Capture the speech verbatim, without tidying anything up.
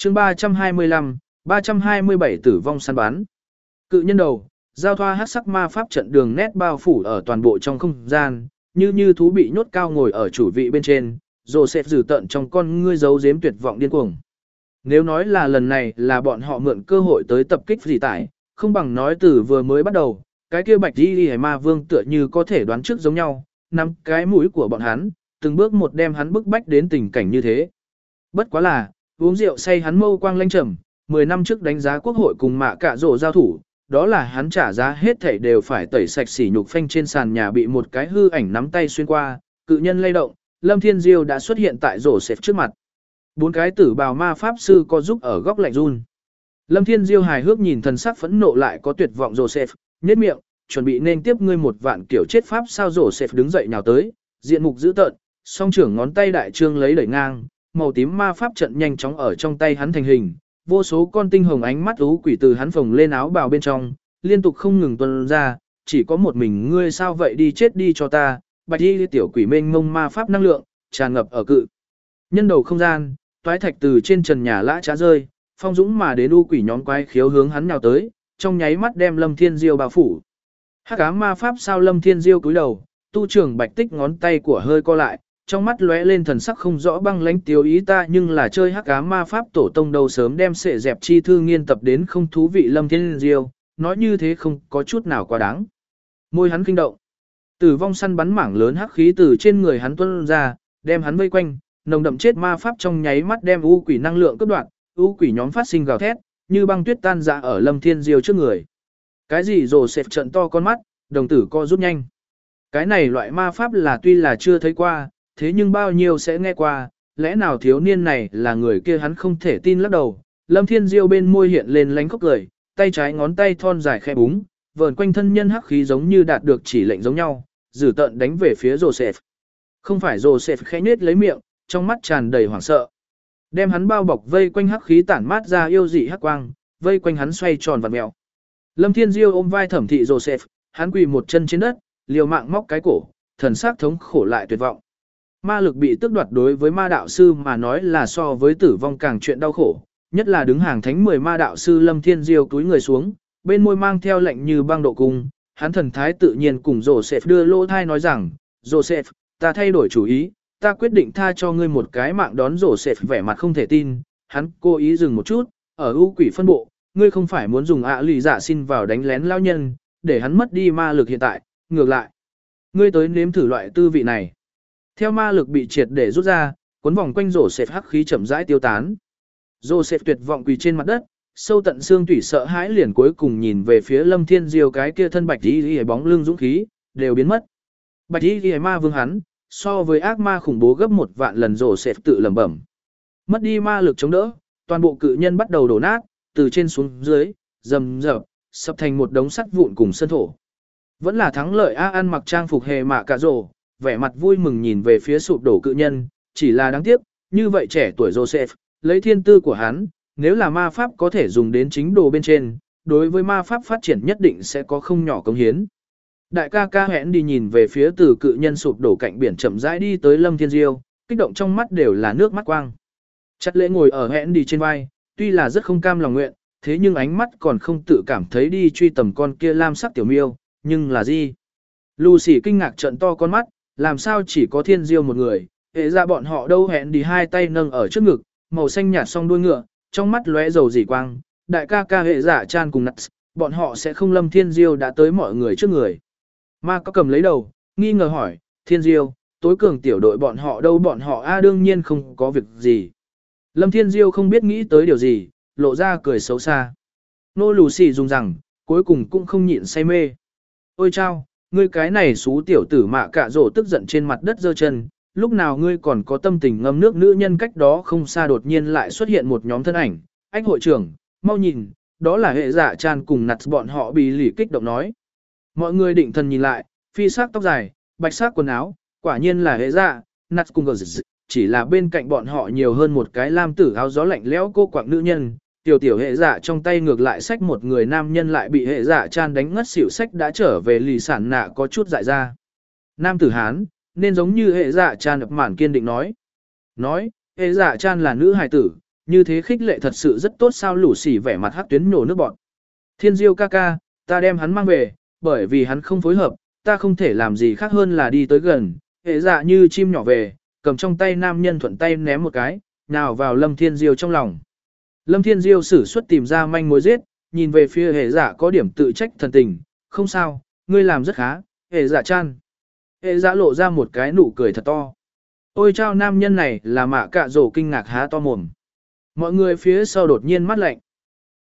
chương ba trăm hai mươi lăm, ba trăm hai mươi bảy tử vong săn bắn. Cự nhân đầu, giao thoa hắc sắc ma pháp trận đường nét bao phủ ở toàn bộ trong không gian, như như thú bị nhốt cao ngồi ở chủ vị bên trên, Joseph dử tận trong con ngươi giấu giếm tuyệt vọng điên cuồng. Nếu nói là lần này là bọn họ mượn cơ hội tới tập kích gì tải, không bằng nói từ vừa mới bắt đầu, cái kia bạch y hề ma vương tựa như có thể đoán trước giống nhau, nắm cái mũi của bọn hắn, từng bước một đem hắn bức bách đến tình cảnh như thế. Bất quá là, uống rượu say hắn mâu quang lanh trầm, mười năm trước đánh giá quốc hội cùng mạ cạ rổ giao thủ, đó là hắn trả giá hết thảy đều phải tẩy sạch sỉ nhục phanh trên sàn nhà bị một cái hư ảnh nắm tay xuyên qua, cự nhân lay động, Lâm Thiên Diêu đã xuất hiện tại rổ xẹp trước mặt. Bốn cái tử bào ma pháp sư có giúp ở góc lạnh run. Lâm Thiên Diêu hài hước nhìn thần sắc phẫn nộ lại có tuyệt vọng Joseph, nhếch miệng, chuẩn bị nên tiếp ngươi một vạn kiểu chết pháp sao Joseph đứng dậy nhào tới, diện mục dữ tợn, song trưởng ngón tay đại trương lấy đẩy ngang, màu tím ma pháp trận nhanh chóng ở trong tay hắn thành hình, vô số con tinh hồng ánh mắt ú quỷ từ hắn phồng lên áo bào bên trong, liên tục không ngừng tuôn ra, chỉ có một mình ngươi sao vậy đi chết đi cho ta, bạch y tiểu quỷ mênh mông ma pháp năng lượng, tràn ngập ở cự. Nhân đầu không gian, toái thạch từ trên trần nhà lã trá rơi, phong dũng mà đến u quỷ nhóm quái khiếu hướng hắn nhào tới, trong nháy mắt đem Lâm Thiên Diêu bao phủ. Hắc ám ma pháp sao Lâm Thiên Diêu cúi đầu, tu trưởng bạch tích ngón tay của hơi co lại, trong mắt lóe lên thần sắc không rõ băng lãnh tiêu ý ta nhưng là chơi hắc ám ma pháp tổ tông đầu sớm đem sệ dẹp chi thư nghiên tập đến không thú vị Lâm Thiên Diêu, nói như thế không có chút nào quá đáng. Môi hắn kinh động. Tử vong săn bắn mảng lớn hắc khí từ trên người hắn tuôn ra, đem hắn vây quanh, nồng đậm chết ma pháp trong nháy mắt đem u quỷ năng lượng cướp đoạt, u quỷ nhóm phát sinh gào thét, như băng tuyết tan rã ở Lâm Thiên Diêu trước người. Cái gì rồ xẹp trận to con mắt, đồng tử co rút nhanh. Cái này loại ma pháp là tuy là chưa thấy qua, thế nhưng bao nhiêu sẽ nghe qua, lẽ nào thiếu niên này là người kia hắn không thể tin lắc đầu. Lâm Thiên Diêu bên môi hiện lên lánh khóc cười, tay trái ngón tay thon dài khẽ búng, vờn quanh thân nhân hắc khí giống như đạt được chỉ lệnh giống nhau, dử tận đánh về phía Joseph. Không phải Joseph khẽ nhếch lấy miệng, trong mắt tràn đầy hoảng sợ. Đem hắn bao bọc vây quanh hắc khí tản mát ra yêu dị hắc quang, vây quanh hắn xoay tròn vặn mèo. Lâm Thiên Diêu ôm vai thẩm thị Joseph, hắn quỳ một chân trên đất, liều mạng móc cái cổ, thần sắc thống khổ lại tuyệt vọng. Ma lực bị tước đoạt đối với ma đạo sư mà nói là so với tử vong càng chuyện đau khổ, nhất là đứng hàng thánh mười ma đạo sư Lâm Thiên Diêu túi người xuống, bên môi mang theo lệnh như băng độ cung, hắn thần thái tự nhiên cùng Joseph đưa lỗ thai nói rằng, Joseph, ta thay đổi chủ ý, ta quyết định tha cho ngươi một cái mạng đón Joseph vẻ mặt không thể tin, hắn cố ý dừng một chút, ở u quỷ phân bộ, ngươi không phải muốn dùng ạ lì giả xin vào đánh lén lao nhân, để hắn mất đi ma lực hiện tại, ngược lại. Ngươi tới nếm thử loại tư vị này. Theo ma lực bị triệt để rút ra, cuốn vòng quanh Joseph hắc khí chậm rãi tiêu tán. Joseph tuyệt vọng quỳ trên mặt đất, sâu tận xương tủy sợ hãi liền cuối cùng nhìn về phía Lâm Thiên Diêu cái kia thân bạch y y bóng lưng dũng khí, đều biến mất. Bạch y y ma vương hắn, so với ác ma khủng bố gấp một vạn lần Joseph tự lẩm bẩm. Mất đi ma lực chống đỡ, toàn bộ cự nhân bắt đầu đổ nát, từ trên xuống dưới, rầm rập, sập thành một đống sắt vụn cùng sân thổ. Vẫn là thắng lợi A ăn mặc trang phục hề mạ cà rồ, vẻ mặt vui mừng nhìn về phía sụp đổ cự nhân, chỉ là đáng tiếc, như vậy trẻ tuổi Joseph, lấy thiên tư của hắn, nếu là ma pháp có thể dùng đến chính đồ bên trên, đối với ma pháp phát triển nhất định sẽ có không nhỏ công hiến. Đại ca ca hẹn đi nhìn về phía từ cự nhân sụp đổ cạnh biển chậm rãi đi tới Lâm Thiên Diêu, kích động trong mắt đều là nước mắt quang. Chặt lễ ngồi ở hẹn đi trên vai, tuy là rất không cam lòng nguyện, thế nhưng ánh mắt còn không tự cảm thấy đi truy tầm con kia lam sắc tiểu miêu, nhưng là gì? Lucy kinh ngạc trợn to con mắt, làm sao chỉ có Thiên Diêu một người, hệ ra bọn họ đâu hẹn đi hai tay nâng ở trước ngực, màu xanh nhạt song đuôi ngựa, trong mắt lóe dầu dỉ quang, đại ca ca hệ giả chan cùng nặng, bọn họ sẽ không Lâm Thiên Diêu đã tới mọi người trước người. Ma có cầm lấy đầu, nghi ngờ hỏi, Thiên Diêu, tối cường tiểu đội bọn họ đâu bọn họ a đương nhiên không có việc gì. Lâm Thiên Diêu không biết nghĩ tới điều gì, lộ ra cười xấu xa. Nô lù xì dùng rằng, cuối cùng cũng không nhịn say mê. Ôi chao, ngươi cái này xú tiểu tử mạ cạ rổ tức giận trên mặt đất giơ chân, lúc nào ngươi còn có tâm tình ngâm nước nữ nhân cách đó không xa đột nhiên lại xuất hiện một nhóm thân ảnh. Anh hội trưởng, mau nhìn, đó là hệ dạ chan cùng nặt bọn họ bị lỉ kích động nói. Mọi người định thần nhìn lại, phi sắc tóc dài, bạch sắc quần áo, quả nhiên là hệ dạ, nặt cùng gờ chỉ là bên cạnh bọn họ nhiều hơn một cái lam tử áo gió lạnh lẽo cô quạng nữ nhân. Tiểu tiểu hệ dạ trong tay ngược lại sách một người nam nhân lại bị hệ dạ chan đánh ngất xỉu sách đã trở về lì sản nạ có chút dại ra. Nam tử Hán, nên giống như hệ dạ chan ập mản kiên định nói. Nói, hệ dạ chan là nữ hài tử, như thế khích lệ thật sự rất tốt sao lũ xỉ vẻ mặt hắc tuyến nổ nước bọt. Thiên Diêu ca ca, ta đem hắn mang về, bởi vì hắn không phối hợp, ta không thể làm gì khác hơn là đi tới gần, hệ dạ như chim nhỏ về, cầm trong tay nam nhân thuận tay ném một cái, nào vào Lâm Thiên Diêu trong lòng. Lâm Thiên Diêu sử xuất tìm ra manh mối giết, nhìn về phía hệ dạ có điểm tự trách thần tình, không sao, ngươi làm rất khá, hệ dạ chan. Hệ dạ lộ ra một cái nụ cười thật to. Ôi chao nam nhân này là mạ cạ rổ kinh ngạc há to mồm. Mọi người phía sau đột nhiên mắt lạnh.